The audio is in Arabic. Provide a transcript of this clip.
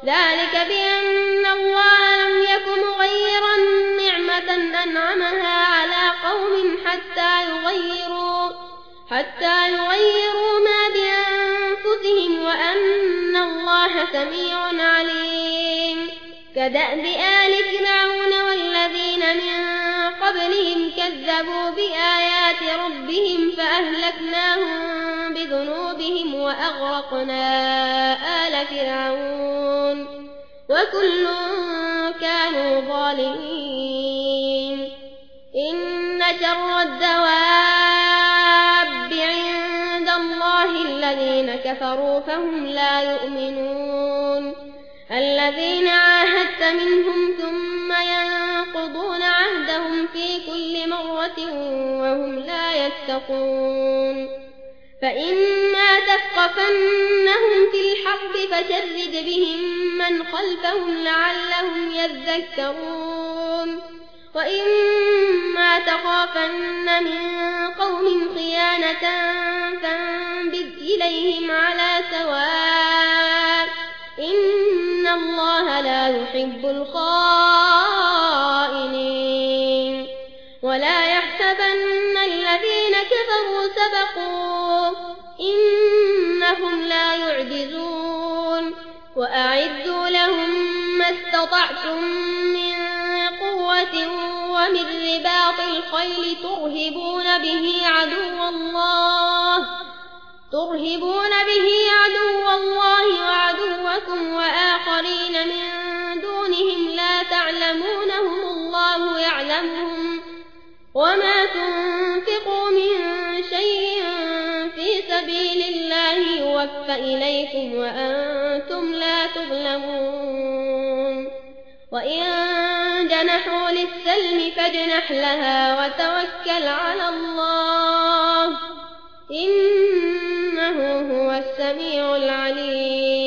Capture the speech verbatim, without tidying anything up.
ذلك بأن الله لم يك مغيرا نعمة أنعمها على قوم حتى يغيروا, حتى يغيروا ما بأنفسهم وأن الله سميع عليم. كدأب آل فرعون والذين من قبلهم كذبوا بآيات ربهم فأهلكناهم بذنوبهم وأغرقنا آل فرعون وكل كانوا ظالمين. إن شر الدواب عند الله الذين كفروا فهم لا يؤمنون. الذين عاهدت منهم ثم ينقضون عهدهم في كل مرة وهم لا يتقون. فإما تثقفنهم في الحرب فشرد بهم من خلفهم لعلهم يذكرون. وإما تخافن من قوم خيانة فانبذ إليهم على سواء إن الله لا يحب الخائنين. ولا يحسبن الذين كفروا سبقوا إنهم لا يعجزون. وأعدوا لهم ما استطعتم من قوة ومن رباط الخيل ترهبون به عدو الله ترهبون به عدو الله وعدوكم وآخرين من دونهم لا تعلمونهم الله يعلمهم. وما تنفقوا من شيء في سبيل الله يوفى إليكم وأنتم لا تظلمون. وإن جنحوا للسلم فاجنح لها وتوكل على الله إنه هو السميع العليم.